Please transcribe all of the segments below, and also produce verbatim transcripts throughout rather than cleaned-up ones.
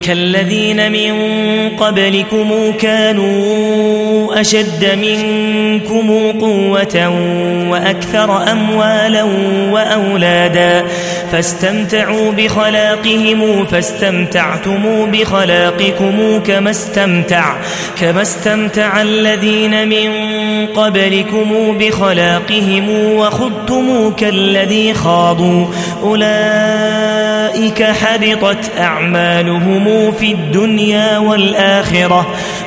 كالذين من قبلكم كانوا أشد منكم قوة وأكثر أموالا وأولادا فاستمتعوا بخلاقهم فاستمتعتم بخلاقكم كما استمتع كما استمتع الذين من قبلكم بخلاقهم وخضتم كالذي خاضوا أولئك حبطت أعمالهم في الدنيا والآخرة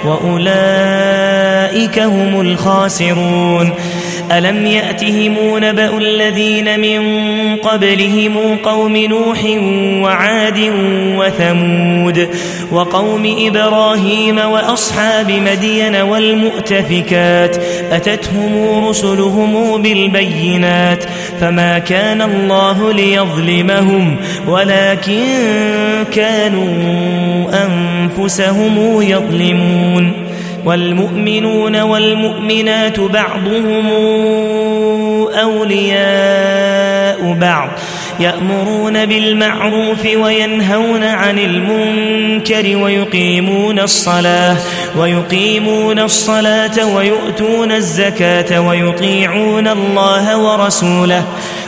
وأولئك هم الخاسرون. ألم يأتهم نبأ الذين من قبلهم قوم نوح وعاد وثمود وقوم إبراهيم وأصحاب مدين والمؤتفكات أتتهم رسلهم بالبينات فما كان الله ليظلمهم ولكن كانوا أنفسهم يظلمون. والمؤمنون والمؤمنات بعضهم أولياء بعض يأمرون بالمعروف وينهون عن المنكر ويقيمون الصلاة ويقيمون الصلاة ويؤتون الزكاة ويطيعون الله ورسوله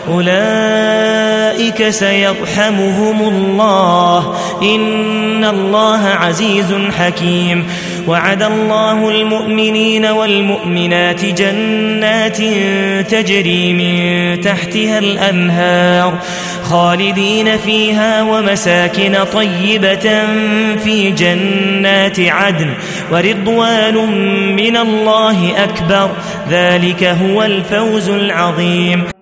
أولئك سيرحمهم الله إن الله عزيز حكيم. وعد الله المؤمنين والمؤمنات جنات تجري من تحتها الأنهار خالدين فيها ومساكن طيبة في جنات عدن ورضوان من الله أكبر ذلك هو الفوز العظيم.